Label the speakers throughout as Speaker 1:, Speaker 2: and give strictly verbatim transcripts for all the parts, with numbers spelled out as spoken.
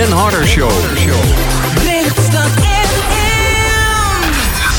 Speaker 1: Ben Harder Show.
Speaker 2: Lichtstad F M.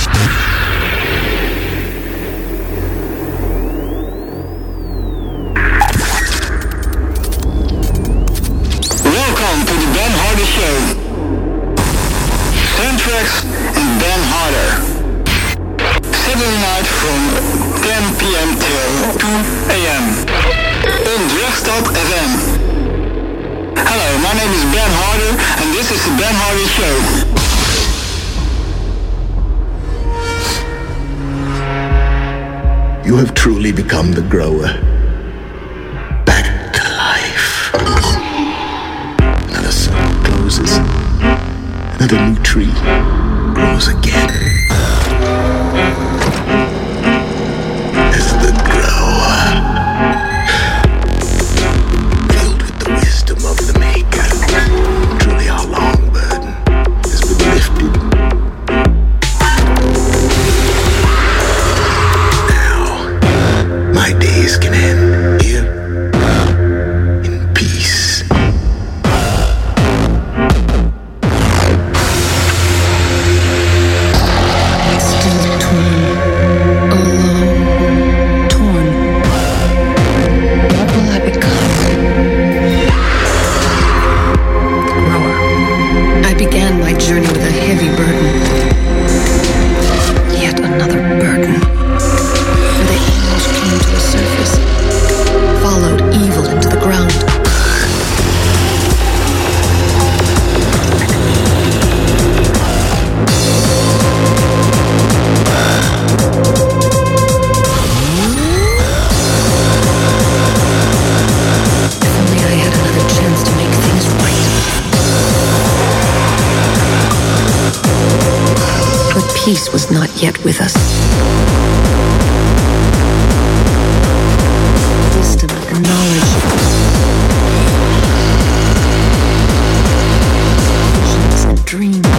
Speaker 3: Welcome to the Ben Harder Show. Soundtracks and Ben Harder. Saturday night from ten p.m. till two a.m. on Lichtstad F M. Hello, my name is Ben Harder and this is the Ben Harder Show.
Speaker 4: You have truly become the grower. Back to life. Another circle closes. Another new tree grows again. As the grower, filled with the wisdom of the maker, truly our long burden has been lifted. Now, my days can end here in peace.
Speaker 5: Still torn, alone, torn. What will I become? Grower. I began my journey with a heavy burden. Yet another burden. And the angels came to the surface, followed evil into the ground. If only I had another chance to make things right. But peace was not yet with us. Wisdom and knowledge. Visions and dreams.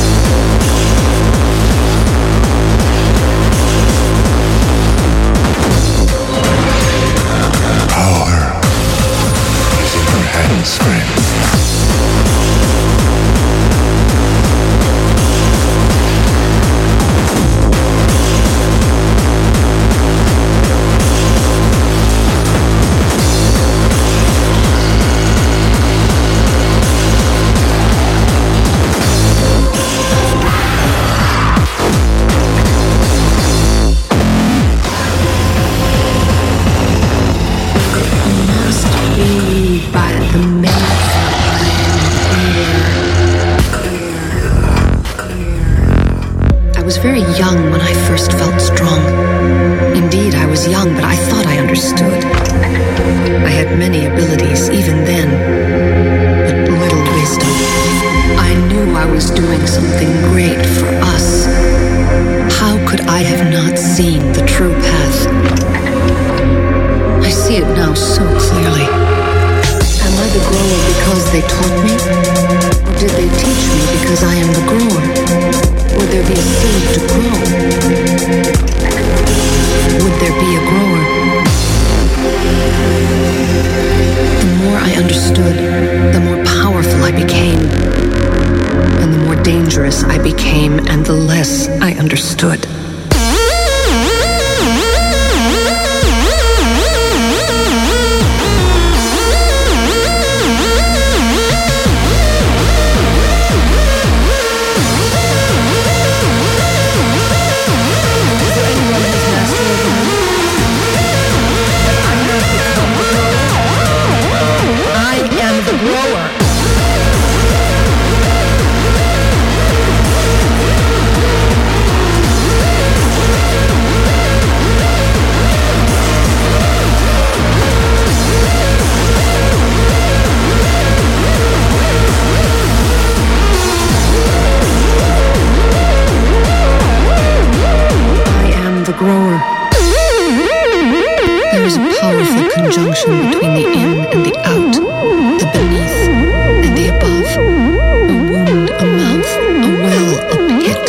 Speaker 4: Power is in your hands, friend.
Speaker 5: Must be by the minute I was very young when I first felt strong. Indeed, I was young, but I thought I understood. I had many abilities even then, but little wisdom. I knew I was doing something great for us. How could I have not seen the true path? I see it now so clearly. Am I the grower because they taught me? Or did they teach me because I am the grower? Would there be a seed to grow? Would there be a grower? The more I understood, the more powerful I became. And the more dangerous I became, and the less I understood. Grower. There is a powerful conjunction between the in and the out, the beneath and the above, a wound, a mouth, a well, a pit.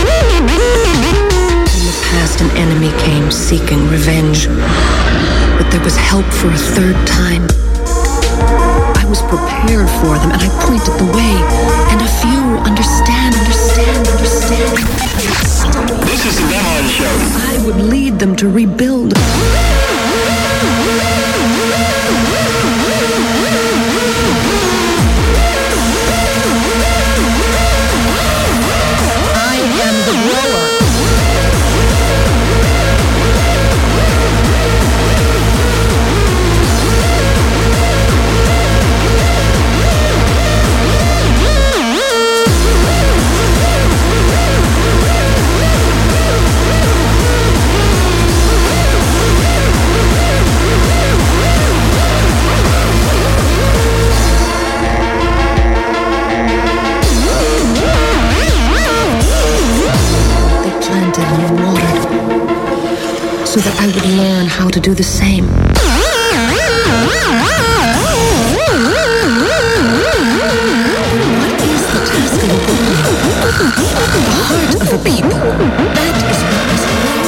Speaker 5: In the past, an enemy came seeking revenge, but there was help for a third time. I was prepared for them, and I pointed the way. And a few understand, understand, understand.
Speaker 3: This is the Ben Harder Show.
Speaker 5: I would lead them to rebuild. I am the grower. So that I would learn how to do the same. What is the task of a people? The heart of a people. That is what must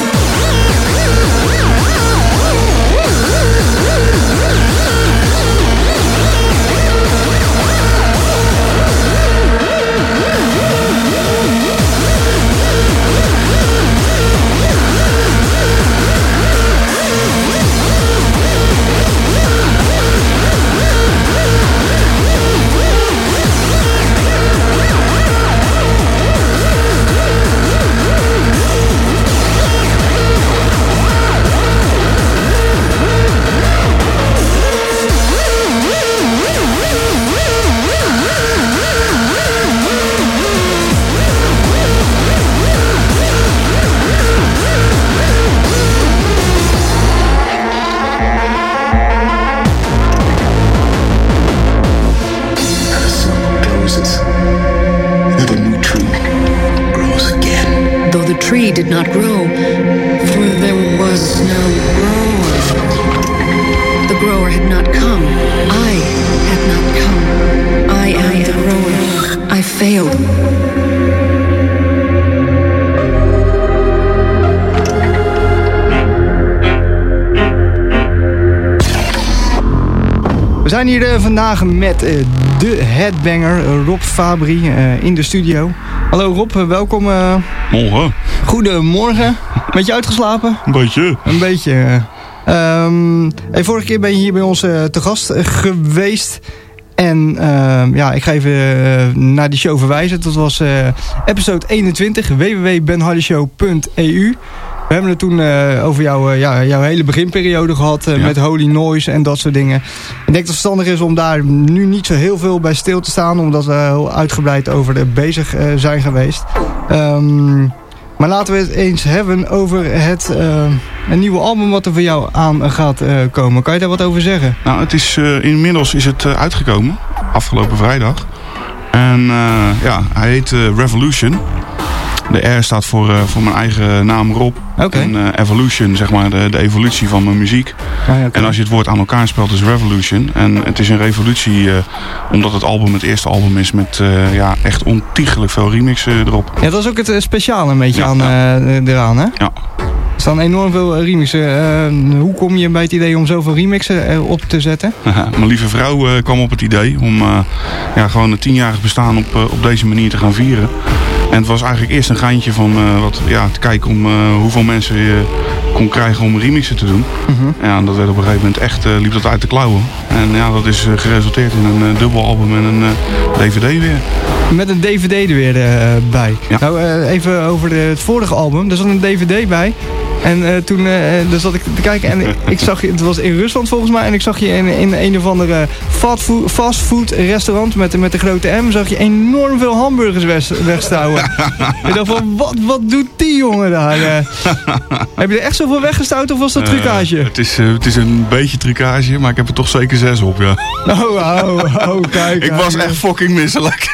Speaker 5: did not grow, for there was no grower. The grower had not come. I had not come. I am the grower. I failed.
Speaker 1: We zijn hier uh, vandaag met uh, de headbanger uh, Rob Fabri uh, in de studio. Hallo Rob, uh, welkom. Uh,
Speaker 6: Morgen.
Speaker 1: Goedemorgen. Beetje uitgeslapen?
Speaker 6: Een beetje.
Speaker 1: Een beetje. Uh, um, hey, vorige keer ben je hier bij ons uh, te gast uh, geweest. En uh, ja, ik ga even uh, naar die show verwijzen. Dat was uh, episode eenentwintig, w w w punt ben harder show punt e u. We hebben het toen uh, over jouw, uh, ja, jouw hele beginperiode gehad. Uh, ja. Met Holy Noise en dat soort dingen. Ik denk dat het verstandig is om daar nu niet zo heel veel bij stil te staan. Omdat we heel uitgebreid over de bezig uh, zijn geweest. Um, maar laten we het eens hebben over het uh, een nieuwe album wat er voor jou aan gaat uh, komen. Kan je daar wat over zeggen?
Speaker 6: Nou, het is, uh, inmiddels is het uh, uitgekomen. Afgelopen vrijdag. En uh, ja, hij heet uh, Revolution. De R staat voor, uh, voor mijn eigen naam Rob.
Speaker 1: Okay.
Speaker 6: En uh, Evolution, zeg maar, de, de evolutie van mijn muziek.
Speaker 1: Ah, okay.
Speaker 6: En als je het woord aan elkaar spelt, is Revolution. En het is een revolutie, uh, omdat het album het eerste album is met uh, ja, echt ontiegelijk veel remixen erop.
Speaker 1: Ja, dat is ook het uh, speciale een beetje ja, aan, ja. Uh, eraan, hè?
Speaker 6: Ja.
Speaker 1: Er staan enorm veel remixen. Uh, hoe kom je bij het idee om zoveel remixen erop te zetten?
Speaker 6: Mijn lieve vrouw uh, kwam op het idee om uh, ja, gewoon een tienjarig bestaan op, uh, op deze manier te gaan vieren. En het was eigenlijk eerst een geintje van uh, wat, ja, te kijken om uh, hoeveel mensen je kon krijgen om remixen te doen. Uh-huh. Ja, en dat werd op een gegeven moment echt, uh, liep dat uit de klauwen. En ja, dat is uh, geresulteerd in een uh, dubbelalbum en een uh, D V D weer.
Speaker 1: Met een D V D er weer uh, bij. Ja. Nou, uh, even over de, het vorige album. Er zat een D V D bij. En uh, toen uh, dus zat ik te kijken en ik zag je, het was in Rusland volgens mij, en ik zag je in, in een of andere fastfood, fastfood restaurant met, met de grote M, zag je enorm veel hamburgers wegstouwen. Ik dacht van, wat, wat doet die jongen daar? Uh, heb je er echt zoveel weggestouwd of was dat trucage?
Speaker 6: Uh, het, is, uh, het is een beetje trucage, maar ik heb er toch zeker zes op, ja.
Speaker 1: Oh, oh, oh, kijk.
Speaker 6: Ik was echt fucking misselijk.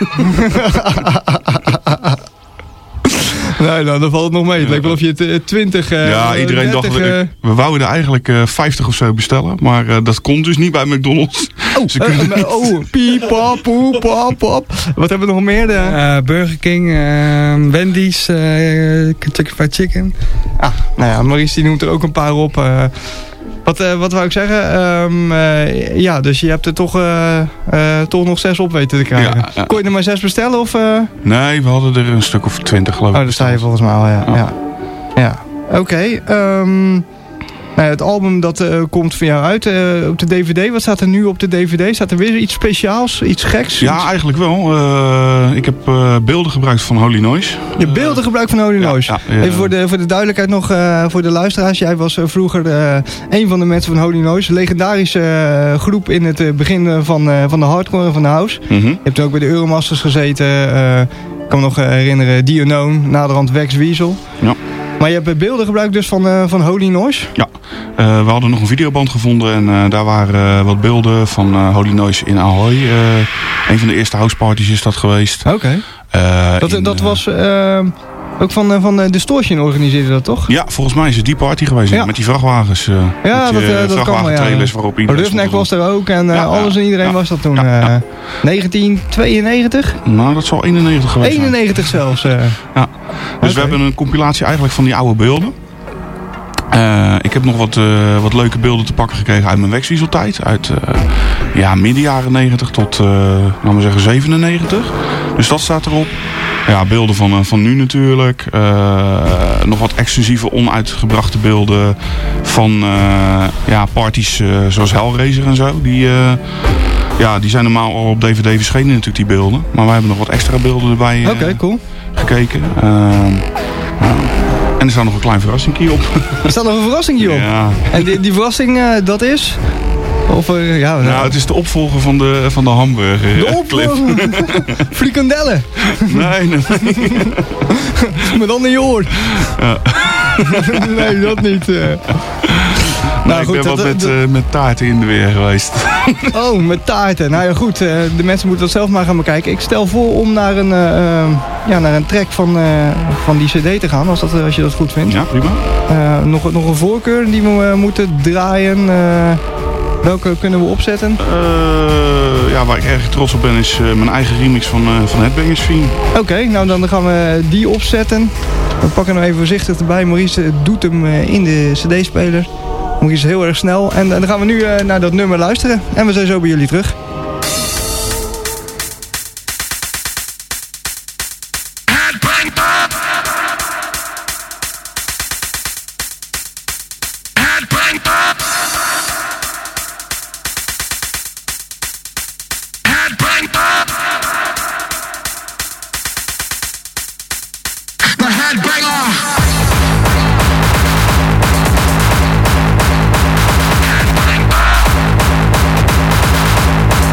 Speaker 1: Nee, nou, dan valt het nog mee. Het lijkt wel of je het uh, twintig... Uh,
Speaker 6: ja, iedereen
Speaker 1: dertig,
Speaker 6: dacht... Uh... We wouden er eigenlijk uh, vijftig of zo bestellen. Maar uh, dat kon dus niet bij McDonald's.
Speaker 1: Oh, Ze uh, uh, oh piep, pop, poep, pop, pop. Wat hebben we nog meer? De...
Speaker 7: Uh, Burger King, uh, Wendy's, uh, Kentucky Fried Chicken.
Speaker 1: Ah, nou ja, Maurice die noemt er ook een paar op. Uh, Wat, uh, wat wou ik zeggen? Um, uh, ja, dus je hebt er toch, uh, uh, toch nog zes op weten te krijgen. Ja, ja. Kon je er maar zes bestellen? Of, uh...
Speaker 6: Nee, we hadden er een stuk of twintig geloof ik.
Speaker 1: Oh, daar sta je volgens mij al, ja. ja. ja. ja. Oké. Okay, um, nou, het album dat uh, komt van jou uit uh, op de D V D. Wat staat er nu op de D V D? Staat er weer iets speciaals? Iets geks?
Speaker 6: Ja,
Speaker 1: iets...
Speaker 6: eigenlijk wel. Uh, ik heb uh, beelden gebruikt van Holy Noise.
Speaker 1: Je uh, beelden gebruikt van Holy ja, Noise? Ja, ja, Even voor de, voor de duidelijkheid nog, uh, voor de luisteraars. Jij was uh, vroeger uh, een van de mensen van Holy Noise. Een legendarische uh, groep in het uh, begin van, uh, van de hardcore en van de house. Mm-hmm. Je hebt ook bij de Euromasters gezeten. Uh, ik kan me nog uh, herinneren. The Unknown, naderhand Wax Weasel. Ja. Maar je hebt beelden gebruikt dus van, uh, van Holy Noise?
Speaker 6: Ja, uh, we hadden nog een videoband gevonden en uh, daar waren uh, wat beelden van uh, Holy Noise in Ahoy. Uh, een van de eerste houseparties is dat geweest.
Speaker 1: Oké. Okay. Uh, dat in, dat was uh, ook van, uh, van uh, Distortion organiseerde dat toch?
Speaker 6: Ja, ja, volgens mij is het die party geweest. Ja. Met die vrachtwagens. Uh,
Speaker 1: ja,
Speaker 6: met
Speaker 1: dat, uh, dat kan wel. Ja.
Speaker 6: Waarop iedereen
Speaker 1: Roughneck was er ook en uh, ja, alles en iedereen ja, was dat toen. Ja, ja. Uh, negentien tweeënnegentig?
Speaker 6: Nou, dat zal eenennegentig geweest zijn.
Speaker 1: eenennegentig zelfs. Uh.
Speaker 6: Ja. Dus okay. We hebben een compilatie eigenlijk van die oude beelden. Uh, ik heb nog wat, uh, wat leuke beelden te pakken gekregen uit mijn Waxweasel-tijd. Uit uh, ja, midden jaren negentig tot, uh, laten we zeggen, zevenennegentig. Dus dat staat erop. Ja, beelden van, uh, van nu natuurlijk. Uh, nog wat exclusieve onuitgebrachte beelden van uh, ja, parties uh, zoals Hellraiser en zo. Die, uh, ja, die zijn normaal al op D V D verschenen natuurlijk, die beelden. Maar wij hebben nog wat extra beelden erbij uh,
Speaker 1: okay, cool.
Speaker 6: gekeken. Uh, uh, En er staat nog een klein verrassingje op.
Speaker 1: Er staat nog een verrassingje op?
Speaker 6: Ja.
Speaker 1: En die, die verrassing, uh, dat is? Of, uh, ja, nou,
Speaker 6: nou, het is de opvolger van de, van de hamburger.
Speaker 1: De opvolger? Frikandellen?
Speaker 6: Nee, nee.
Speaker 1: Maar dan in je oor. Ja. Nee, dat niet. Uh.
Speaker 6: Nee, nou, ik goed, ben wat met, uh, met taarten in de weer geweest.
Speaker 1: Oh, met taarten. Nou ja, goed. Uh, de mensen moeten dat zelf maar gaan bekijken. Ik stel voor om naar een, uh, ja, naar een track van, uh, van die cd te gaan. Als, dat, als je dat goed vindt.
Speaker 6: Ja, prima.
Speaker 1: Uh, nog, nog een voorkeur die we uh, moeten draaien. Uh, welke kunnen we opzetten?
Speaker 6: Uh, ja, waar ik erg trots op ben is uh, mijn eigen remix van, uh, van Headbangers Fiend.
Speaker 1: Oké, okay, nou dan gaan we die opzetten. We pakken hem even voorzichtig erbij. Maurice doet hem uh, in de cd-speler. Maurice heel erg snel. En, en dan gaan we nu uh, naar dat nummer luisteren. En we zijn zo bij jullie terug.
Speaker 8: Headbanger!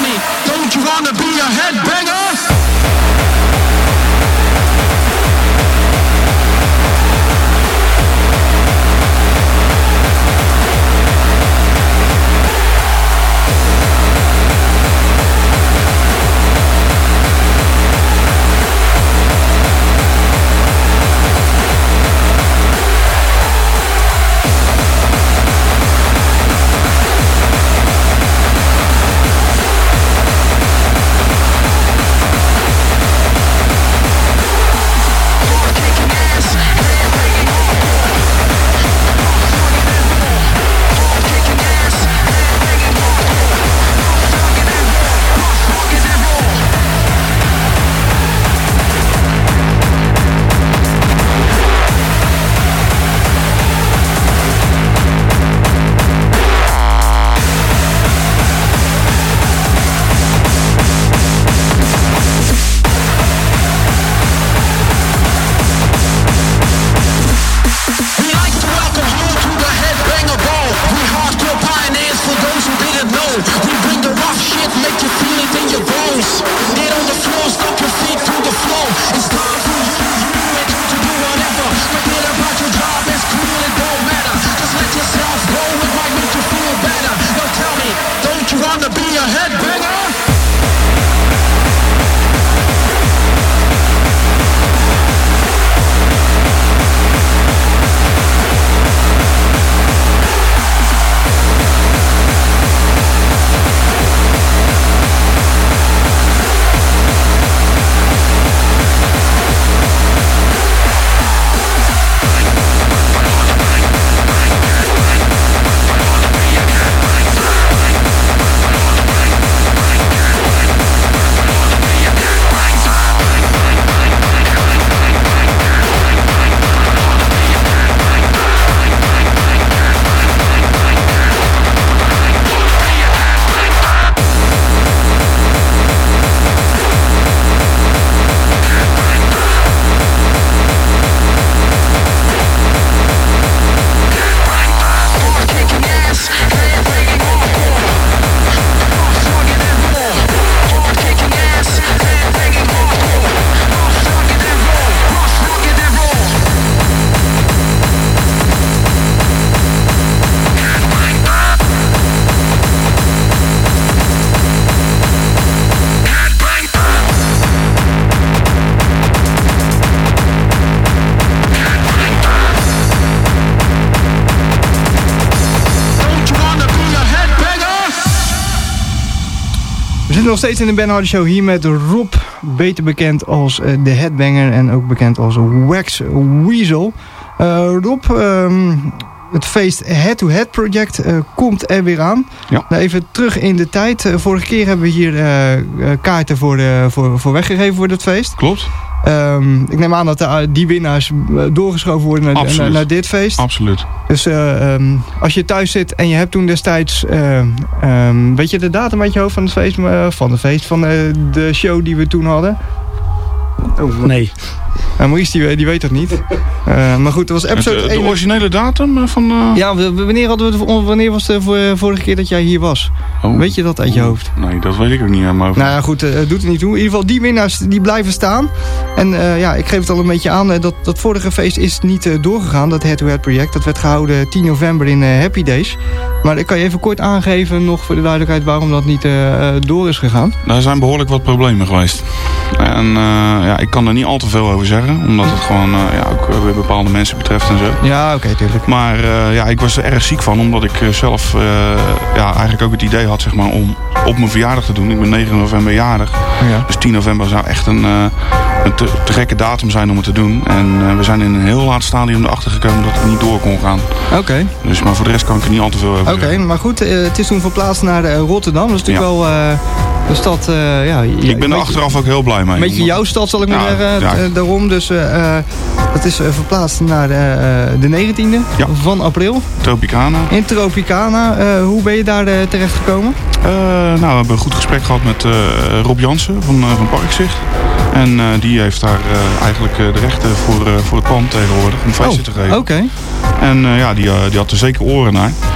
Speaker 4: me, don't you wanna be a headbanger?
Speaker 1: We zitten nog steeds in de Ben Hardy Show hier met Rob, beter bekend als uh, de Headbanger en ook bekend als Wax Weasel. Uh, Rob, um, het feest Head to Head Project uh, komt er weer aan.
Speaker 6: Ja.
Speaker 1: Nou, even terug in de tijd. Uh, vorige keer hebben we hier uh, uh, kaarten voor, uh, voor, voor weggegeven voor dat feest.
Speaker 6: Klopt.
Speaker 1: Um, ik neem aan dat uh, die winnaars uh, doorgeschoven worden naar, naar, naar dit feest.
Speaker 6: Absoluut.
Speaker 1: Dus uh, um, als je thuis zit en je hebt toen destijds... Uh, um, weet je de datum uit je hoofd van het feest? Uh, van het feest, van uh, de show die we toen hadden?
Speaker 8: Oh, nee.
Speaker 1: Uh, Maurice die, die weet dat niet. Uh, maar goed, dat was episode
Speaker 6: het, uh, de originele datum van... Uh...
Speaker 1: Ja, wanneer, hadden we de, wanneer was de vorige keer dat jij hier was?
Speaker 6: Oh.
Speaker 1: Weet je dat uit je hoofd?
Speaker 6: Nee, dat weet ik ook niet aan mijn hoofd.
Speaker 1: Nou ja, goed, uh, doet het niet toe. In ieder geval, die winnaars die blijven staan. En uh, ja, ik geef het al een beetje aan. Uh, dat, dat vorige feest is niet uh, doorgegaan, dat Head-to-Head project. Dat werd gehouden tien november in uh, Happy Days. Maar ik kan je even kort aangeven, nog voor de duidelijkheid, waarom dat niet uh, door is gegaan.
Speaker 6: Daar zijn behoorlijk wat problemen geweest. En uh, ja, ik kan er niet al te veel over zeggen. Omdat het gewoon uh, ja, ook weer bepaalde mensen betreft en zo.
Speaker 1: Ja, oké, okay, tuurlijk.
Speaker 6: Maar uh, ja, ik was er erg ziek van. Omdat ik uh, zelf uh, ja, eigenlijk ook het idee had, zeg maar, om op mijn verjaardag te doen. Ik ben negen november jarig.
Speaker 1: Ja.
Speaker 6: Dus tien november zou echt een, uh, een te, te gekke datum zijn om het te doen. En uh, we zijn in een heel laat stadium erachter gekomen dat het niet door kon gaan.
Speaker 1: Oké. Okay.
Speaker 6: Dus, maar voor de rest kan ik er niet al te veel over
Speaker 1: Oké, okay, maar goed. Uh, het is toen verplaatst naar uh, Rotterdam. Dat is natuurlijk ja. wel... Uh, de stad, uh, ja...
Speaker 6: Ik ben er achteraf ook heel blij mee.
Speaker 1: Een beetje jouw stad, zal ik maar ja, zeggen. Ja. Uh, daarom, dus uh, dat is uh, verplaatst naar uh, de negentiende ja. van april.
Speaker 6: Tropicana.
Speaker 1: In Tropicana. Uh, hoe ben je daar uh, terecht gekomen?
Speaker 6: Uh, nou, we hebben een goed gesprek gehad met uh, Rob Jansen van, uh, van Parkzicht. En uh, die heeft daar uh, eigenlijk uh, de rechten voor, uh, voor het pand tegenwoordig om feesten
Speaker 1: oh,
Speaker 6: te geven.
Speaker 1: Oké. Okay.
Speaker 6: En uh, ja, die, uh, die had er zeker oren naar.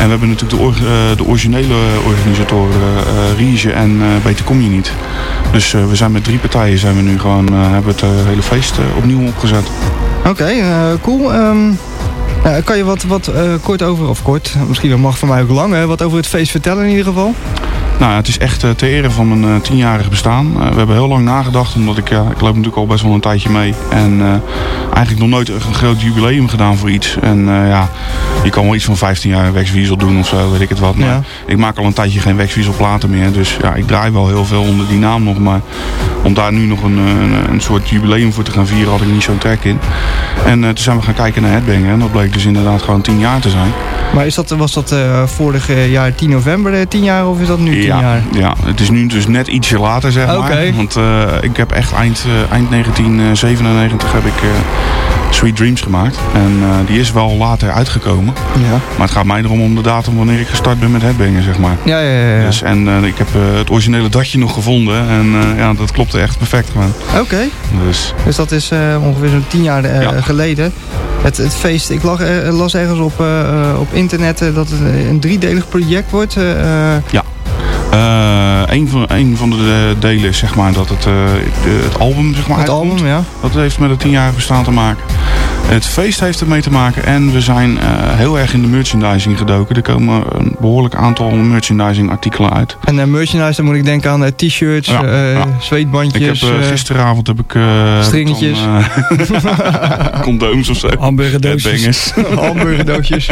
Speaker 6: En we hebben natuurlijk de, or, uh, de originele organisatoren, uh, Riege en uh, Beter Kom Je Niet. Dus uh, we zijn met drie partijen zijn we nu gewoon, uh, hebben het uh, hele feest uh, opnieuw opgezet.
Speaker 1: Oké, okay, uh, cool. Um, uh, kan je wat, wat uh, kort over, of kort, misschien mag voor mij ook lang, hè, wat over het feest vertellen in ieder geval?
Speaker 6: Nou, het is echt uh, ter ere van mijn uh, tienjarig bestaan. Uh, we hebben heel lang nagedacht, omdat ik, ja, ik loop natuurlijk al best wel een tijdje mee. En uh, eigenlijk nog nooit een groot jubileum gedaan voor iets. En uh, ja, je kan wel iets van vijftien jaar Waxwiesel doen of zo, weet ik het wat. Maar ja. Ik maak al een tijdje geen Waxwiesel platen meer. Dus ja, ik draai wel heel veel onder die naam nog. Maar om daar nu nog een, een, een soort jubileum voor te gaan vieren, had ik niet zo'n trek in. En uh, toen zijn we gaan kijken naar Headbanger. En dat bleek dus inderdaad gewoon tien jaar te zijn.
Speaker 1: Maar is dat, was dat uh, vorig jaar tien november uh, tien jaar of is dat nu tien
Speaker 6: ja,
Speaker 1: jaar?
Speaker 6: Ja, het is nu dus net ietsje later, zeg
Speaker 1: okay.
Speaker 6: maar. Want uh, ik heb echt eind, uh, eind negentien zevenennegentig heb ik uh, Sweet Dreams gemaakt. En uh, die is wel later uitgekomen.
Speaker 1: Ja.
Speaker 6: Maar het gaat mij erom om de datum wanneer ik gestart ben met Headbanger, zeg maar.
Speaker 1: Ja, ja, ja. ja.
Speaker 6: Dus, en uh, ik heb uh, het originele datje nog gevonden. En uh, ja, dat klopte echt perfect gewoon.
Speaker 1: Oké. Okay.
Speaker 6: Dus.
Speaker 1: dus dat is uh, ongeveer zo'n tien jaar uh, ja. geleden. Het, het feest, ik lag, uh, las ergens op, uh, op internet uh, dat het een driedelig project wordt. Uh,
Speaker 6: ja. Uh, een, van, een van de delen is zeg maar dat het, uh, de, het album zeg maar
Speaker 1: Het
Speaker 6: uitkomt.
Speaker 1: album, ja.
Speaker 6: Dat heeft met het tienjarig bestaan te maken. Het feest heeft ermee te maken en we zijn uh, heel erg in de merchandising gedoken. Er komen een behoorlijk aantal merchandising artikelen uit.
Speaker 1: En uh, merchandise, dan moet ik denken aan uh, t-shirts,
Speaker 6: ja,
Speaker 1: uh,
Speaker 6: ja.
Speaker 1: zweetbandjes.
Speaker 6: Ik heb uh, gisteravond heb ik... Uh,
Speaker 1: stringetjes.
Speaker 6: Dan, uh, condooms of zo.
Speaker 7: Hamburgerdoosjes.
Speaker 1: Hamburgerdoosjes.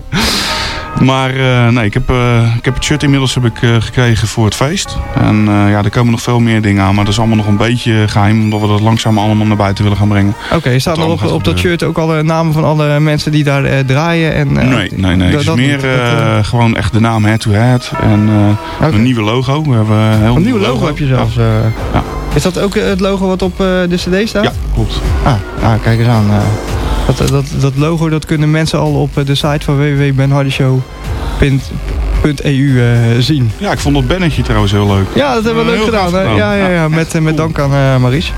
Speaker 6: Maar uh, nee, ik heb, uh, ik heb het shirt inmiddels heb ik, uh, gekregen voor het feest. En uh, ja, er komen nog veel meer dingen aan. Maar dat is allemaal nog een beetje geheim. Omdat we dat langzaam allemaal naar buiten willen gaan brengen.
Speaker 1: Oké, okay, staat er op, op dat shirt ook alle namen van alle mensen die daar uh, draaien? En, uh,
Speaker 6: nee, nee, nee. Het is meer uh, uh, gewoon echt de naam Head to Head. En uh, okay. een nieuwe logo. We hebben een heel
Speaker 1: een nieuwe logo, logo heb je zelfs. Ja. Uh,
Speaker 6: ja.
Speaker 1: Is dat ook uh, het logo wat op uh, de cd staat?
Speaker 6: Ja, klopt.
Speaker 1: Ah, ah kijk eens aan. Uh, dat, dat, dat logo dat kunnen mensen al op de site van w w w punt ben harder show punt e u uh, zien.
Speaker 6: Ja, ik vond dat bannetje trouwens heel leuk.
Speaker 1: Ja, dat hebben we uh, leuk gedaan. gedaan. Ja, ja, ja, met, ja, met dank aan uh, Maries.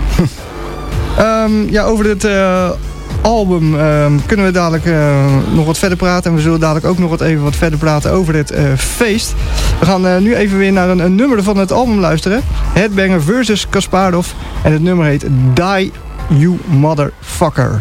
Speaker 1: Ja. um, ja, over dit uh, album um, kunnen we dadelijk uh, nog wat verder praten. En we zullen dadelijk ook nog wat even wat verder praten over dit uh, feest. We gaan uh, nu even weer naar een, een nummer van het album luisteren. Headbanger versus Kasparov. En het nummer heet Die You Motherfucker.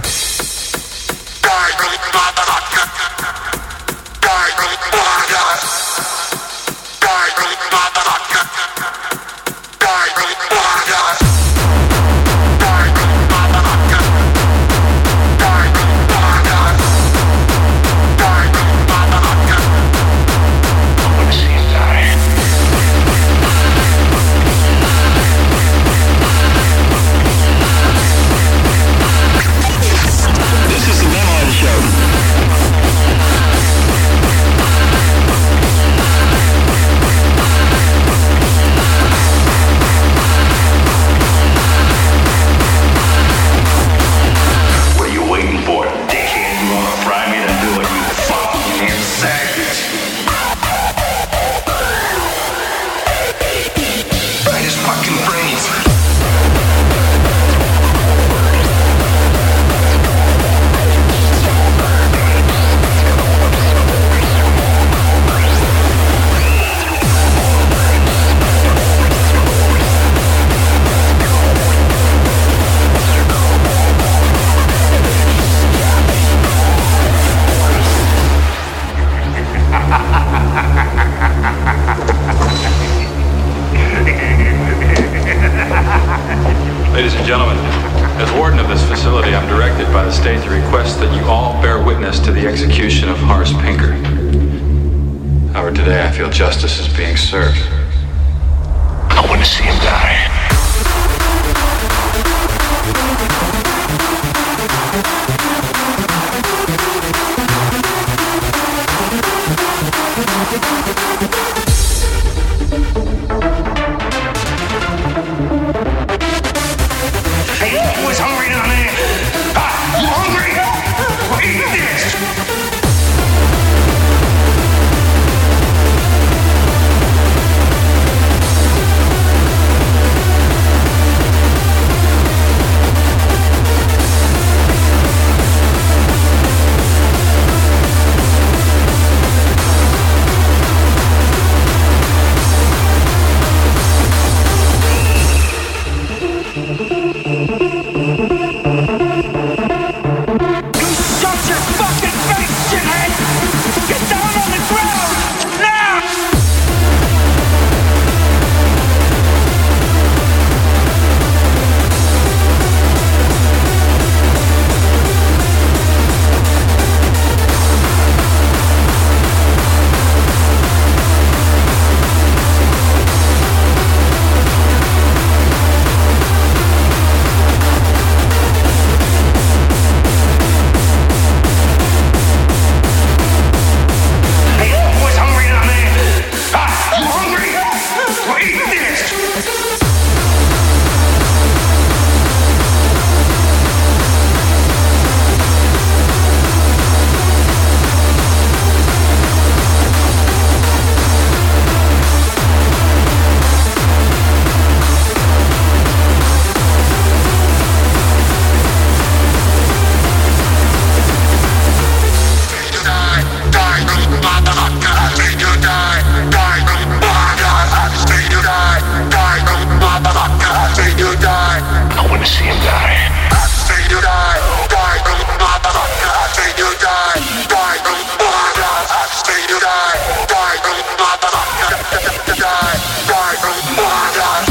Speaker 4: see him die. I've seen you die. Die, motherfucker. I've seen you die. Die, motherfucker. I've seen you die. Die, motherfucker. Die, die, motherfucker.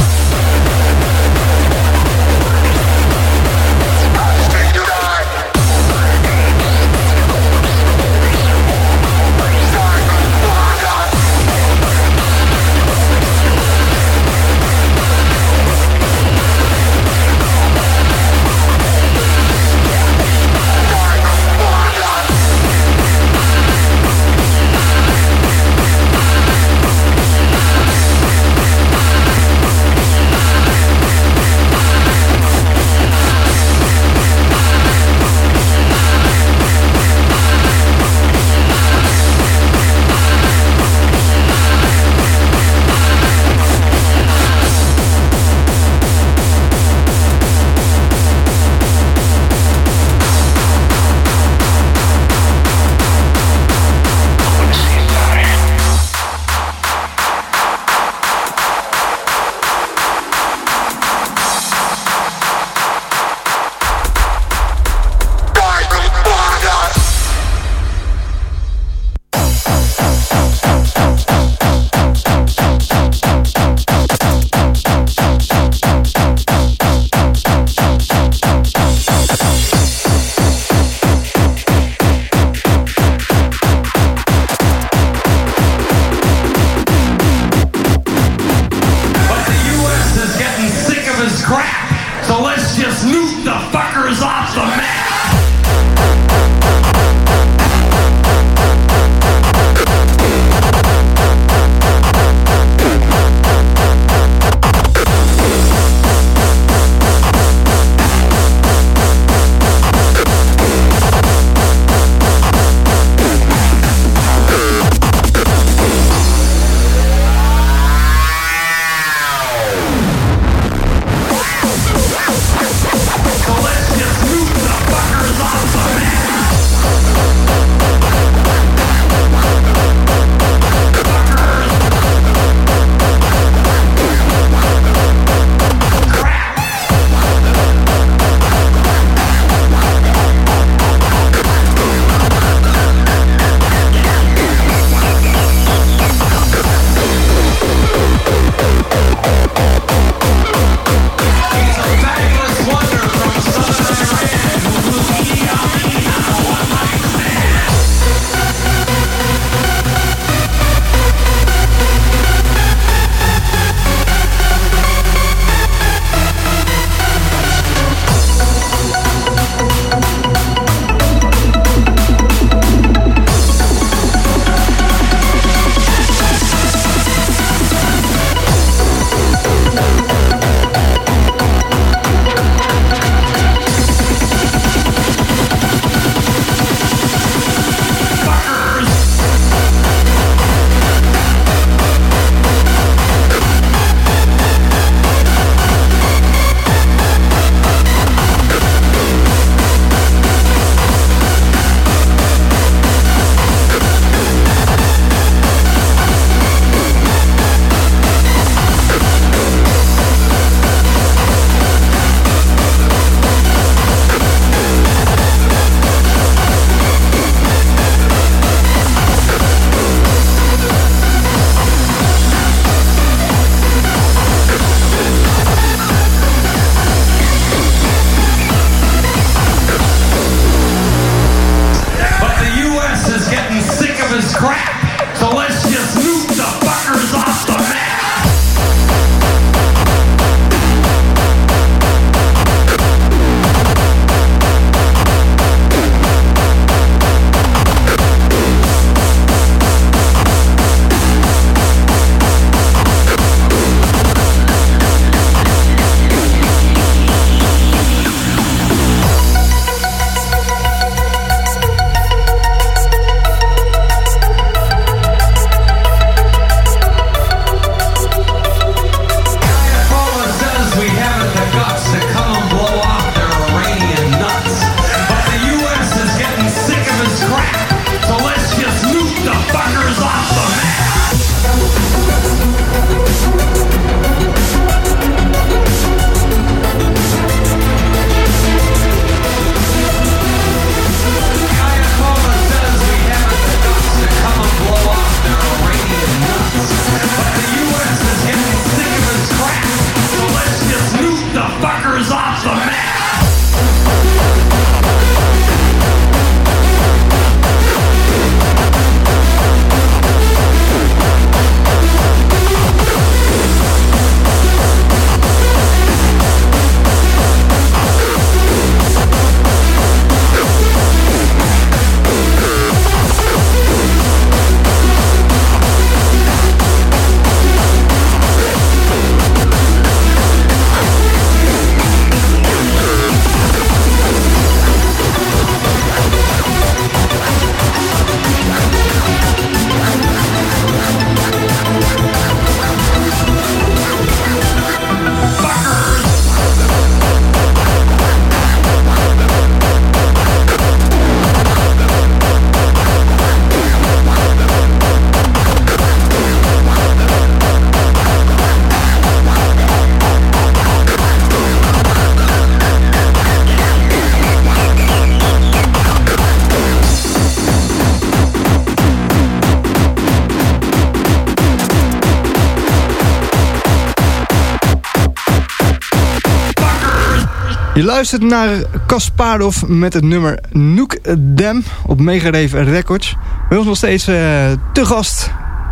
Speaker 1: Je luistert naar Kasparov met het nummer Nook Dem op Megarave Records. Bij ons nog steeds uh, te gast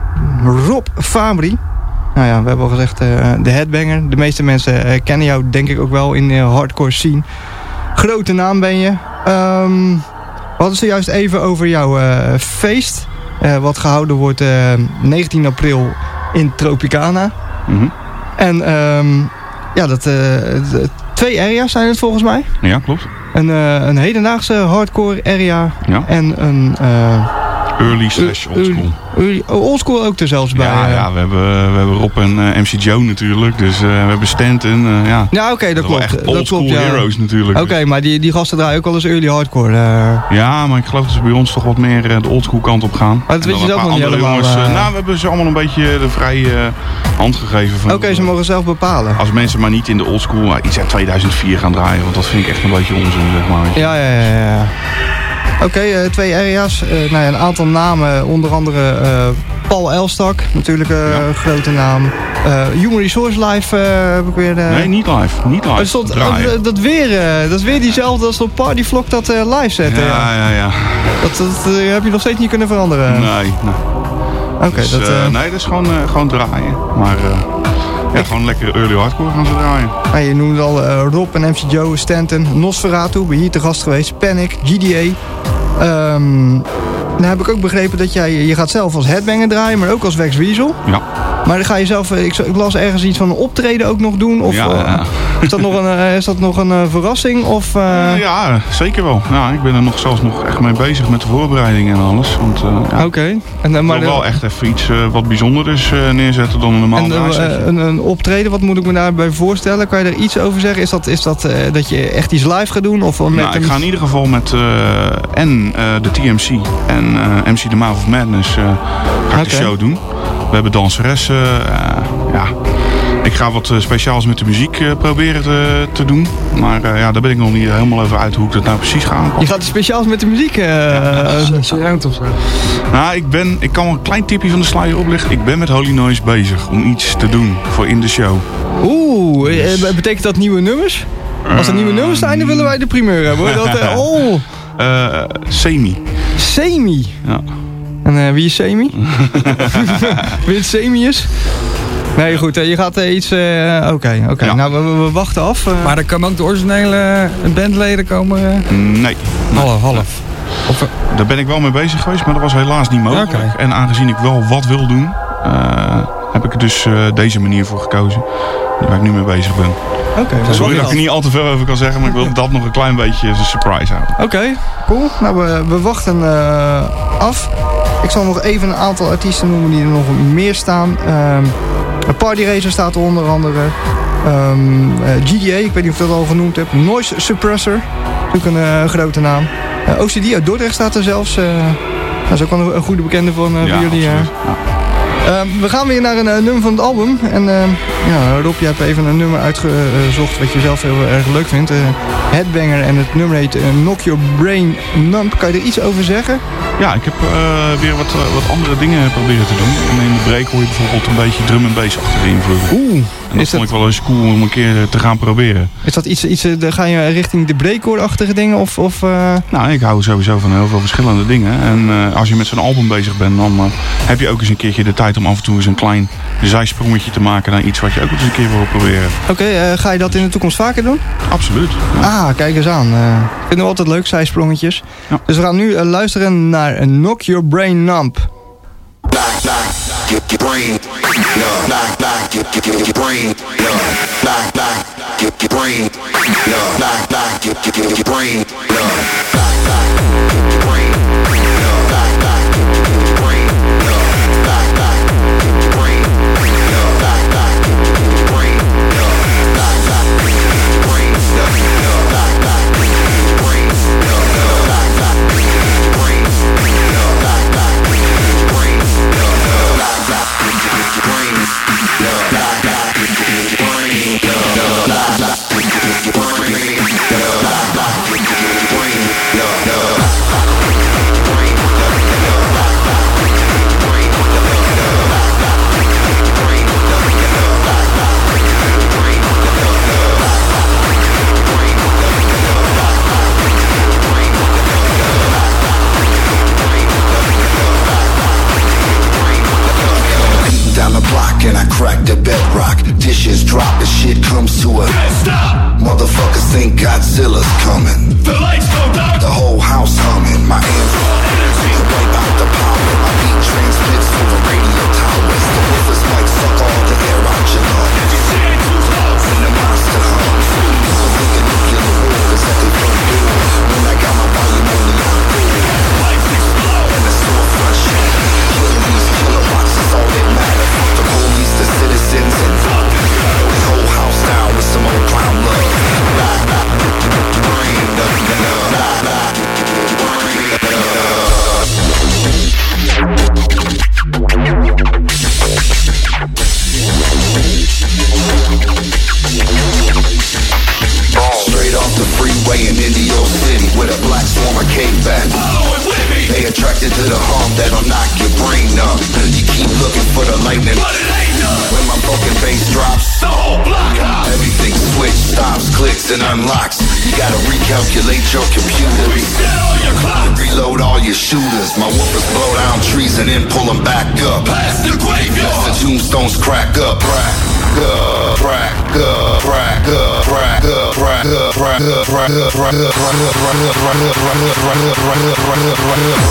Speaker 1: Rob Fabri. Nou ja, we hebben al gezegd uh, de headbanger. De meeste mensen uh, kennen jou denk ik ook wel in de hardcore scene. Grote naam ben je. Um, we hadden zojuist even over jouw uh, feest. Uh, wat gehouden wordt uh, negentien april in Tropicana.
Speaker 6: Mm-hmm.
Speaker 1: En um, ja, dat, uh, de, twee area's zijn het volgens mij.
Speaker 6: Ja, klopt.
Speaker 1: Een, uh, een hedendaagse hardcore area
Speaker 6: ja.
Speaker 1: en een... Uh,
Speaker 6: early slash oldschool.
Speaker 1: Oldschool ook er zelfs bij.
Speaker 6: Ja, ja we, hebben, we hebben Rob en uh, M C Joe natuurlijk. Dus uh, we hebben Stanton. Uh, ja,
Speaker 1: ja oké, okay, dat, dat klopt.
Speaker 6: Echt
Speaker 1: dat klopt, ja.
Speaker 6: Heroes natuurlijk.
Speaker 1: Oké, okay,
Speaker 6: dus.
Speaker 1: maar die, die gasten draaien ook wel eens early hardcore. Uh.
Speaker 6: Ja, maar ik geloof dat ze bij ons toch wat meer uh, de oldschool kant op gaan.
Speaker 1: Maar dat weet je zelf nog niet helemaal.
Speaker 6: Jongens,
Speaker 1: uh,
Speaker 6: nou, we hebben ze allemaal een beetje de vrije uh, hand gegeven.
Speaker 1: Oké, okay, ze mogen zelf bepalen.
Speaker 6: Als mensen maar niet in de oldschool uh, iets uit tweeduizend vier gaan draaien. Want dat vind ik echt een beetje onzin, zeg maar.
Speaker 1: Ja, ja, ja. ja. Oké, okay, uh, twee area's. Uh, nou ja, een aantal namen, onder andere uh, Paul Elstak, natuurlijk een uh, ja. grote naam. Uh, Human Resource Live uh, heb ik weer... Uh...
Speaker 6: Nee, niet live. Niet live.
Speaker 1: Uh, stond, uh, dat, weer, uh, dat is weer diezelfde als op Partyvlog dat uh, live zetten.
Speaker 6: Ja, ja, ja.
Speaker 1: Dat, dat uh, heb je nog steeds niet kunnen veranderen.
Speaker 6: Nee, nee.
Speaker 1: Oké, okay,
Speaker 6: dus,
Speaker 1: dat... Uh...
Speaker 6: Uh, nee, dat is gewoon, uh, gewoon draaien. Maar... Uh... Ja, ik... gewoon lekker early hardcore gaan ze draaien.
Speaker 1: Ja, je noemde al uh, Rob en M C Joe, Stanton, Nosferatu, ben hier te gast geweest, Panic, G D A. Um, dan heb ik ook begrepen dat jij, je gaat zelf als headbanger draaien, maar ook als Wax Weasel.
Speaker 6: Ja.
Speaker 1: Maar dan ga je zelf, ik, ik las ergens iets van een optreden ook nog doen? Of,
Speaker 6: ja,
Speaker 1: uh,
Speaker 6: ja.
Speaker 1: Is dat nog een, uh, is dat nog een uh, verrassing? Of, uh...
Speaker 6: uh, ja, zeker wel. Ja, ik ben er nog zelfs nog echt mee bezig met de voorbereiding en alles. Want uh, ja,
Speaker 1: Oké. Okay. Uh,
Speaker 6: ik wil de... wel echt even iets uh, wat bijzonders uh, neerzetten dan een normaal draaisetje.
Speaker 1: Uh, een, een optreden, wat moet ik me daarbij voorstellen? Kan je er iets over zeggen? Is dat, is dat uh, dat je echt iets live gaat doen? Of met
Speaker 6: nou,
Speaker 1: een...
Speaker 6: ik ga in ieder geval met uh, en uh, de T M C en uh, M C The Mouth of Madness uh, ga ik okay. de show doen. We hebben danseressen. Uh, ja. Ik ga wat uh, speciaals met de muziek uh, proberen te, te doen. Maar uh, ja, daar ben ik nog niet helemaal over uit hoe ik dat nou precies ga aanpakken.
Speaker 1: Je gaat speciaals met de muziek? Uh, ja,
Speaker 7: ja. of zo.
Speaker 6: Nou, ik, ben, ik kan wel een klein tipje van de sluier oplichten. Ik ben met Holy Noise bezig om iets te doen voor in de show.
Speaker 1: Oeh, dus... betekent dat nieuwe nummers? Als er nieuwe nummers zijn, dan willen wij de primeur hebben. Hoor. Dat, uh, oh.
Speaker 6: uh, Semi.
Speaker 1: Semi?
Speaker 6: Ja.
Speaker 1: En uh, wie is Semi? Wie het Semi is? Nee, goed, je gaat uh, iets... Oké, uh, oké. Okay, okay. ja. Nou, we, we wachten af. Uh...
Speaker 7: Maar er komen ook de originele bandleden komen? Uh...
Speaker 6: Nee. nee.
Speaker 7: Half, half. Nee.
Speaker 6: Of, uh... Daar ben ik wel mee bezig geweest, maar dat was helaas niet mogelijk. Okay. En aangezien ik wel wat wil doen, uh, heb ik er dus uh, deze manier voor gekozen. Waar ik nu mee bezig ben.
Speaker 1: Oké. Okay,
Speaker 6: dus sorry dat ik er niet al te veel over kan zeggen, maar ik wil dat nog een klein beetje als een surprise houden.
Speaker 1: Oké, okay, cool. Nou, we, we wachten uh, af. Ik zal nog even een aantal artiesten noemen die er nog meer staan. Um, Party Racer staat er onder andere. Um, uh, G D A, ik weet niet of ik dat al genoemd heb. Noise Suppressor, natuurlijk een uh, grote naam. Uh, O C D uit Dordrecht staat er zelfs. Uh, dat is ook wel een, een goede bekende van uh,
Speaker 6: ja,
Speaker 1: jullie. Uh.
Speaker 6: Ja.
Speaker 1: Uh, we gaan weer naar een uh, nummer van het album. En uh, ja, Rob, je hebt even een nummer uitgezocht wat je zelf heel erg leuk vindt. Uh, Headbanger en het nummer heet uh, Knock Your Brain Numb. Kan je er iets over zeggen?
Speaker 6: Ja, ik heb uh, weer wat, uh, wat andere dingen proberen te doen. En in de break hoor je bijvoorbeeld een beetje drum en bass achter de invloeden.
Speaker 1: Oeh.
Speaker 6: En dat vond dat... ik wel eens cool om een keer te gaan proberen.
Speaker 1: Is dat iets, iets uh, ga je richting de breakcore-achtige dingen? Of, of, uh...
Speaker 6: Nou, ik hou sowieso van heel veel verschillende dingen. En uh, als je met zo'n album bezig bent, dan uh, heb je ook eens een keertje de tijd om af en toe eens een klein zijsprongetje te maken naar iets wat je ook eens een keer wil proberen.
Speaker 1: Oké, okay, uh, ga je dat in de toekomst vaker doen?
Speaker 6: Absoluut. Ja.
Speaker 1: Ah, kijk eens aan. Uh, vinden we altijd leuk, zijsprongetjes.
Speaker 6: Ja.
Speaker 1: Dus we gaan nu uh, luisteren naar Knock Your Brain Numb.
Speaker 4: Knock, knock, your, your brain, yeah. Knock, knock, your, your, your brain, yeah. Knock, knock, your, your brain, yeah. Knock, knock, your, your, your brain, yeah. Knock, knock, your brain, yeah. Knock, knock, your brain, yeah. Knock, knock, your brain, yeah. Knock, knock, your brain, yeah. Knock, knock, your brain, yeah. Knock, knock, your brain, yeah. Knock, knock, your brain, yeah. Knock, knock, your brain, yeah. Knock, knock, your brain, yeah. Knock, knock, your brain, yeah. Knock, knock, your brain, yeah. Knock, knock, your brain, yeah.
Speaker 9: I crack the bedrock. Dishes drop and shit comes to a dead stop. Motherfuckers think Godzilla's coming. The lights go dark. The whole house humming. My hands on energy to wipe out the power. My beat transmits over radio towers. The woofers might suck all the air out your lungs. Did you say it too close? When the monster hums. People think a nuclear war is at their front door. When I got my volume only on full. Lights explode. And the storefront shatter. Killing these kilowatts is all that matters. The police, the citizens, and fuck the girl. The whole house down with some old clown love. Nah, nah, brain, nah, nah, nah, nah. Straight off the freeway in Indio City with a black swarmer came back. They attracted to the hum that'll knock your brain numb. You keep looking for the lightning, but it ain't none. When my fucking bass drops, the whole block up. Everything switch, stops, clicks, and unlocks. You gotta recalculate your computer. Reset all your clocks. Reload all your shooters. My woofers blow down trees and then pull them back up. Past the graveyard. The tombstones crack up. Crack up, crack up, crack up, crack up, crack up, crack up, crack up, crack up, crack up, crack up, crack up, crack up, crack up, crack up, crack up.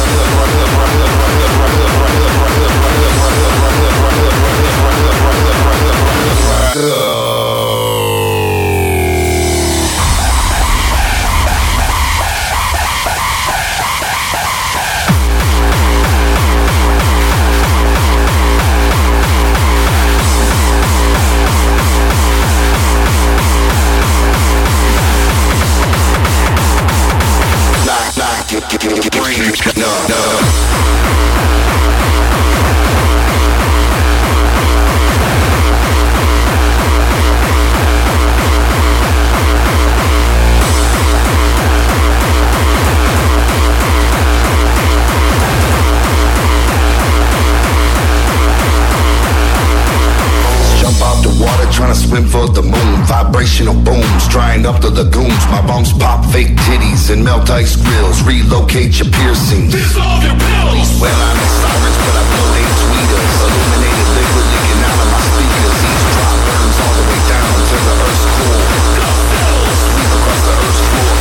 Speaker 9: No, no. Trying to swim for the moon, vibrational booms, drying up the lagoons. My bumps pop fake titties and melt ice grills. Relocate your piercings. Dissolve your pills. Well, I'm the sirens, but I blow they tweeters. Illuminated liquid leaking out of my speakers. Each drop burns all the way down to the earth's core. Sweep across the earth's floor.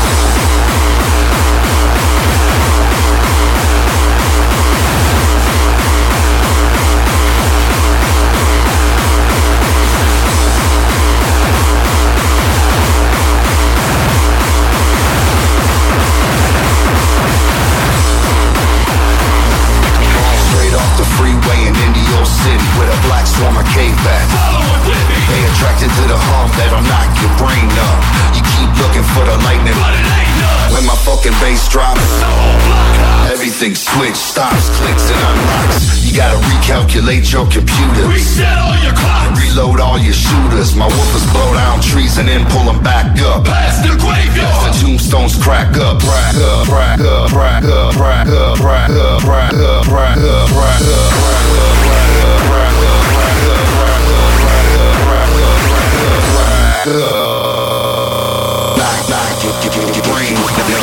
Speaker 9: Freeway in Indio City with a black swarmer cave back. They attracted to the hum that'll knock your brain numb. You keep looking for the lightning, but it ain't none. When my fucking bass drops, everything switch, stops, clicks, and unlocks. You gotta recalculate your computer. Reset all your clocks. Reload all your shooters. My woofers blow down trees and then pull them back up. Past the graveyard. The tombstones crack up. Crack up, crack up, crack up, crack up, crack up, crack up, crack up, crack up. Knock, knock, get, get, get, get brain,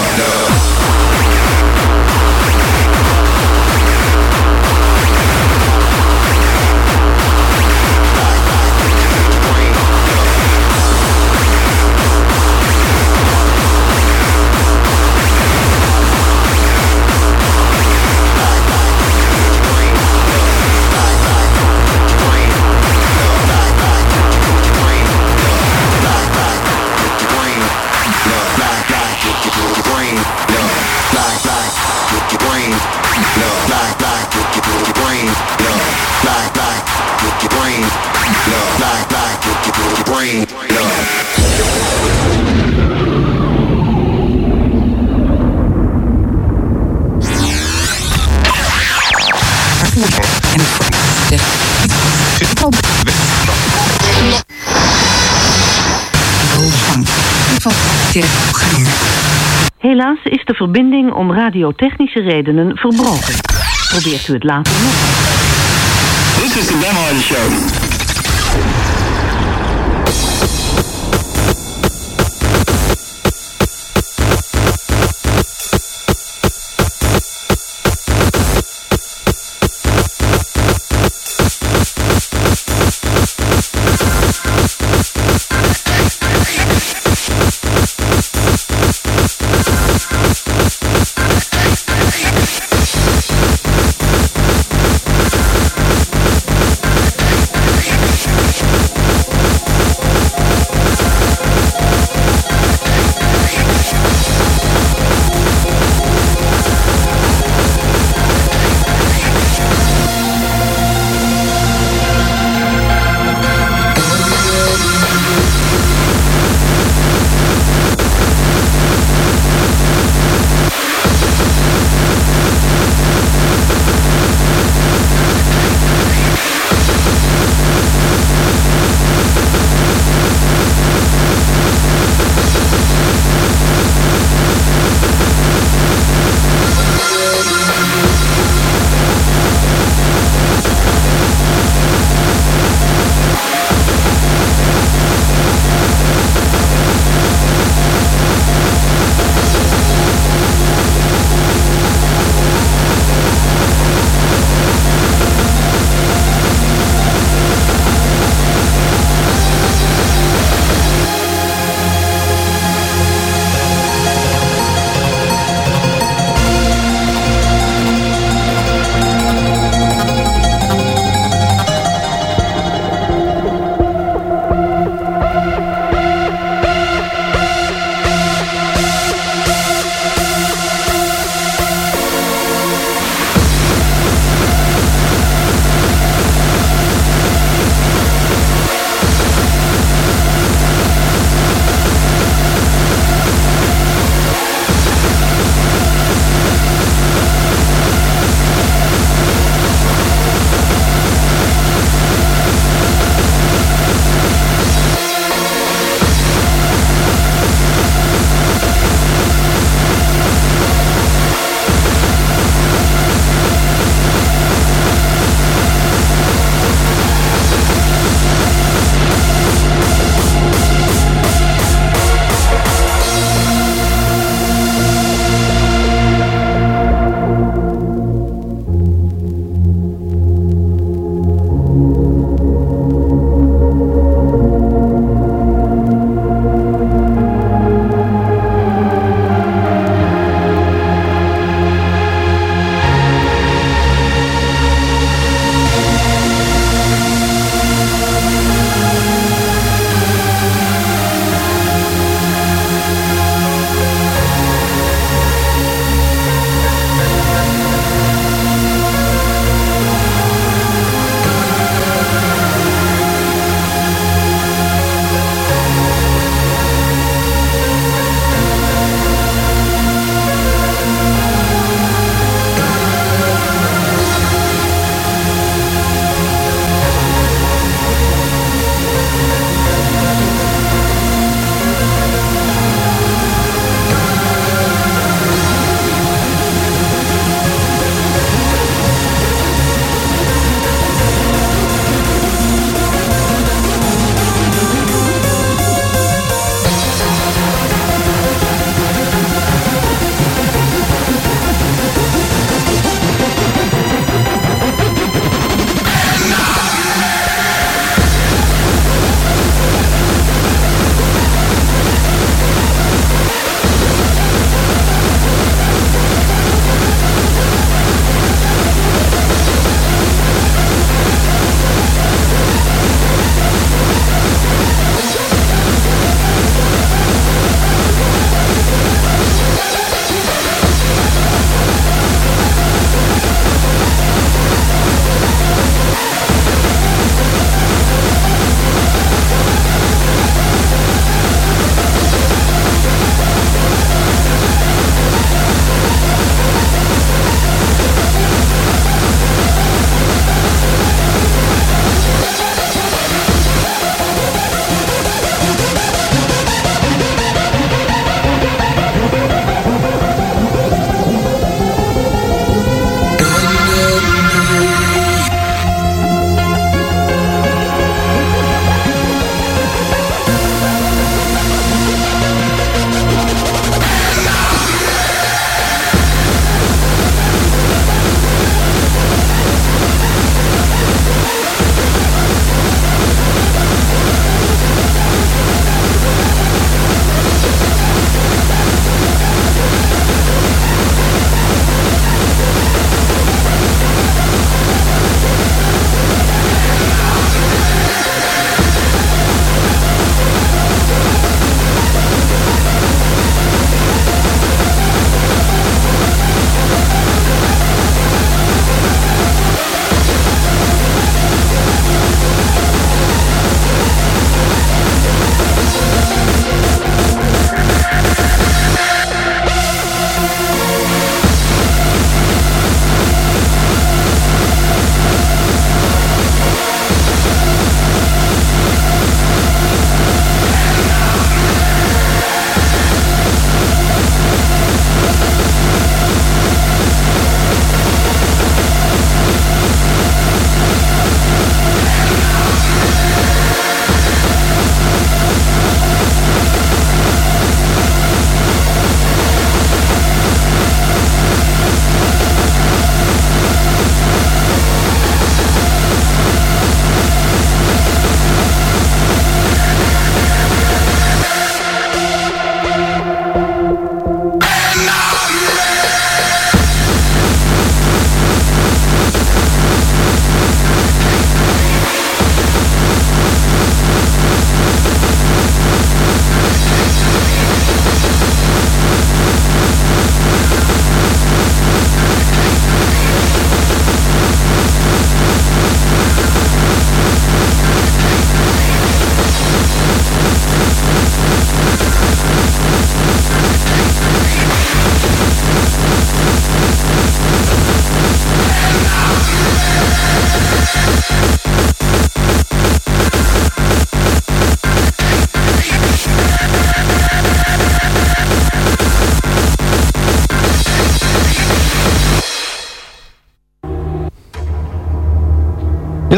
Speaker 10: Helaas is de verbinding om radiotechnische redenen verbroken. Probeert u het later nog?
Speaker 3: This is the Ben Hardy Show.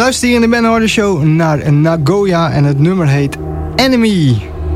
Speaker 1: luistert hier in de Ben Harder Show naar Nagoya en het nummer heet Enemy.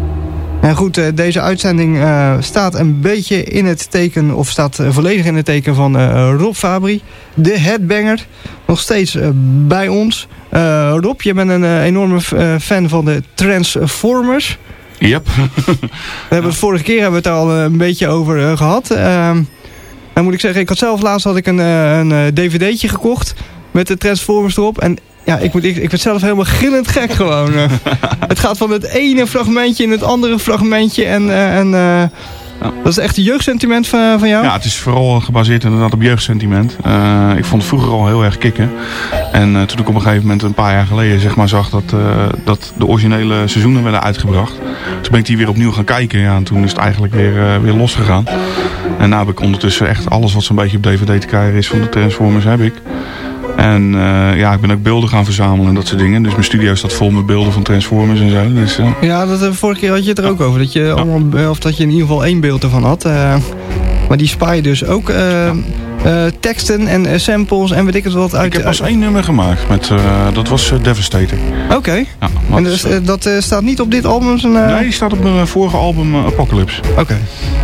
Speaker 1: En goed, uh, deze uitzending uh, staat een beetje in het teken, of staat uh, volledig in het teken van uh, Rob Fabri, de headbanger. Nog steeds uh, bij ons. Uh, Rob, je bent een uh, enorme uh, fan van de Transformers.
Speaker 6: Yep.
Speaker 1: we hebben het vorige keer hebben we het al uh, een beetje over uh, gehad. Uh, dan moet ik zeggen, ik had zelf laatst had ik een, uh, een uh, dvd'tje gekocht met de Transformers erop. En ja, ik, moet, ik, ik werd zelf helemaal gillend gek gewoon. Uh, het gaat van het ene fragmentje in het andere fragmentje. En, uh, en uh, ja. Dat is echt een jeugdsentiment van, van jou?
Speaker 6: Ja, het is vooral gebaseerd inderdaad op jeugdsentiment. Uh, ik vond het vroeger al heel erg kicken. En uh, toen ik op een gegeven moment een paar jaar geleden zeg maar, zag dat, uh, dat de originele seizoenen werden uitgebracht. Dus ben ik die weer opnieuw gaan kijken. Ja, en toen is het eigenlijk weer, uh, weer losgegaan. En nu heb ik ondertussen echt alles wat zo'n beetje op dvd te krijgen is van de Transformers heb ik. En uh, ja, ik ben ook beelden gaan verzamelen en dat soort dingen. Dus mijn studio staat vol met beelden van Transformers en zo. Dus, uh...
Speaker 1: Ja, dat, uh, vorige keer had je het er ook over. Dat je, ja. allemaal, of dat je in ieder geval één beeld ervan had. Uh, maar die spaar je dus ook uh, ja. uh, teksten en uh, samples en weet ik het wat uit.
Speaker 6: Ik heb pas één nummer gemaakt. Met, uh, dat was uh, Devastator.
Speaker 1: Oké. Okay. Ja, en dus, uh, dat uh, staat niet op dit album? Zijn, uh...
Speaker 6: Nee, die staat op mijn vorige album uh, Apocalypse.
Speaker 1: Oké. Okay.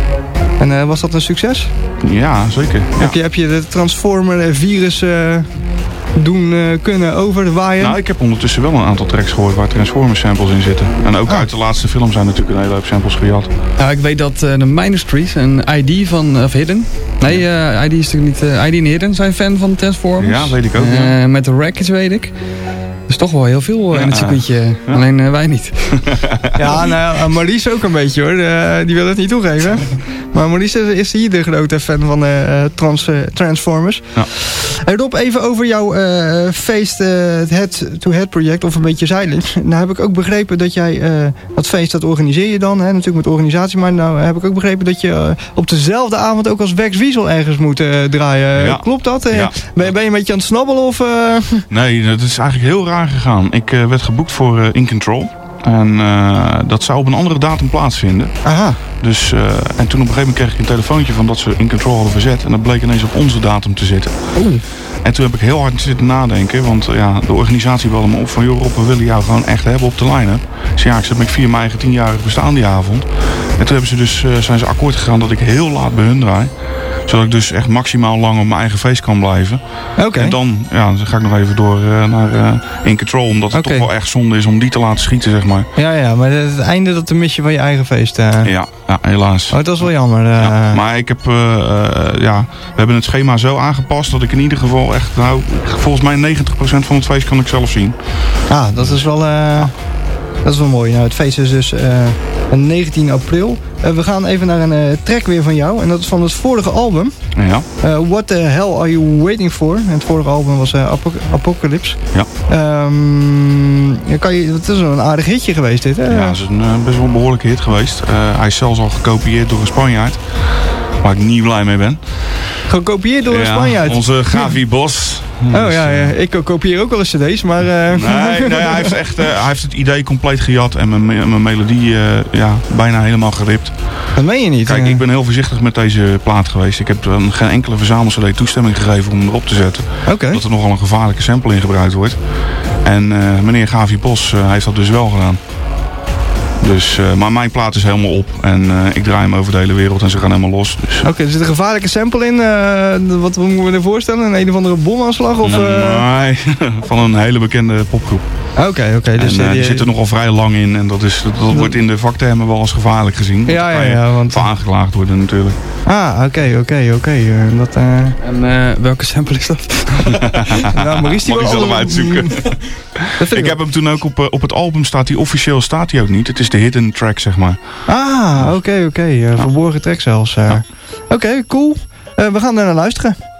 Speaker 1: En uh, was dat een succes?
Speaker 6: Ja, zeker. Ja.
Speaker 1: Heb, je, heb je de Transformer virus uh, doen uh, kunnen overwaaien?
Speaker 6: Nou, ik heb ondertussen wel een aantal tracks gehoord waar Transformers samples in zitten. En ook ah. uit de laatste film zijn natuurlijk een hele hoop samples gejat.
Speaker 7: Ja, ik weet dat uh, de Ministries, een I D van, of Hidden. Nee, uh, I D is natuurlijk niet, uh, I D en Hidden zijn fan van Transformers.
Speaker 6: Ja, weet ik ook.
Speaker 7: Uh,
Speaker 6: ja.
Speaker 7: Met de Wreckage weet ik. Dus toch wel heel veel uh, in het circuitje. Ja. Alleen uh, wij niet.
Speaker 1: Ja, nou, uh, Maurice ook een beetje hoor. Uh, die wil het niet toegeven. Maar Maurice is hier de grote fan van uh, trans, uh, Transformers. Ja. Uh, Rob, even over jouw uh, feest, uh, het Head-to-Head project, of een beetje zeilen. Nou heb ik ook begrepen dat jij, uh, dat feest dat organiseer je dan, hè, natuurlijk met organisatie. Maar nou heb ik ook begrepen dat je uh, op dezelfde avond ook als Wax Wiesel ergens moet uh, draaien. Ja. Klopt dat? Uh, ja. ben, je, ben je een beetje aan het snabbelen? Of, uh...
Speaker 6: Nee, dat is eigenlijk heel raar gegaan. Ik uh, werd geboekt voor uh, In Control. En uh, dat zou op een andere datum plaatsvinden.
Speaker 1: Aha.
Speaker 6: Dus, uh, en toen op een gegeven moment kreeg ik een telefoontje van dat ze In Control hadden verzet. En dat bleek ineens op onze datum te zitten.
Speaker 1: Oeh.
Speaker 6: En toen heb ik heel hard zitten nadenken. Want uh, ja, de organisatie belde me op van... joh Rob, we willen jou gewoon echt hebben op de line-up. Dus ja, ik zat met vier mijn eigen tienjarig bestaan die avond. En toen hebben ze dus, uh, zijn ze akkoord gegaan dat ik heel laat bij hun draai. Zodat ik dus echt maximaal lang op mijn eigen feest kan blijven.
Speaker 1: Oké. Okay.
Speaker 6: En dan, ja, dan ga ik nog even door uh, naar uh, In Control. Omdat het okay. toch wel echt zonde is om die te laten schieten, zeg maar.
Speaker 1: Ja, ja, maar het einde dat de mis je van je eigen feest. Uh...
Speaker 6: Ja, ja, helaas.
Speaker 1: Oh, dat is wel jammer. Uh...
Speaker 6: Ja, maar ik heb, uh, uh, ja, we hebben het schema zo aangepast dat ik in ieder geval echt, nou, volgens mij negentig procent van het feest kan ik zelf zien.
Speaker 1: Ah, dat is wel... Uh... Dat is wel mooi. Nou, het feest is dus uh, negentien april. Uh, we gaan even naar een uh, track weer van jou. En dat is van het vorige album.
Speaker 6: Ja.
Speaker 1: Uh, What the hell are you waiting for? En het vorige album was uh, Apoc Apocalypse.
Speaker 6: Ja.
Speaker 1: Um, kan je, het is een aardig hitje geweest dit, hè?
Speaker 6: Ja, het is een uh, best wel een behoorlijke hit geweest. Uh, hij is zelfs al gekopieerd door een Spanjaard. Waar ik niet blij mee ben.
Speaker 1: Gekopieerd door een
Speaker 6: ja,
Speaker 1: Spanjaard?
Speaker 6: Onze Gavi Bos.
Speaker 1: Oh dus, ja, ja, ik kopieer ook wel eens cd's, maar... Uh...
Speaker 6: Nee, nee hij, heeft echt, uh, hij heeft het idee compleet gejat en mijn, mijn melodie uh, ja, bijna helemaal geript.
Speaker 1: Dat meen je niet.
Speaker 6: Kijk, ik ben heel voorzichtig met deze plaat geweest. Ik heb um, geen enkele verzamel-cd toestemming gegeven om hem erop te zetten.
Speaker 1: Okay.
Speaker 6: Omdat er nogal een gevaarlijke sample in gebruikt wordt. En uh, meneer Gavi Bos uh, heeft dat dus wel gedaan. Dus, uh, maar mijn plaat is helemaal op en uh, ik draai hem over de hele wereld en ze gaan helemaal los. Dus.
Speaker 1: Oké, okay, er zit een gevaarlijke sample in. Uh, wat moeten we ervoor stellen? Een een of andere bomaanslag? Of, uh...
Speaker 6: Nee, van een hele bekende popgroep.
Speaker 1: Oké, oké. Okay, dus
Speaker 6: en, uh, die zit er nogal vrij lang in en dat, is, dat, dat wordt in de vaktermen wel als gevaarlijk gezien.
Speaker 1: Ja, ja, ja. Want...
Speaker 6: van aangeklaagd worden natuurlijk.
Speaker 1: Ah, oké, oké, oké.
Speaker 7: En uh, welke sample is dat?
Speaker 1: Nou, Maurice die
Speaker 6: mag je zelf uitzoeken. ik ik heb hem toen ook op, uh, op het album staat hij officieel staat hij ook niet. Het is de hidden track, zeg maar.
Speaker 1: Ah, oké, oké. Okay, okay. uh, ja. Verborgen track zelfs. Uh. Ja. Oké, okay, cool. Uh, we gaan er naar luisteren.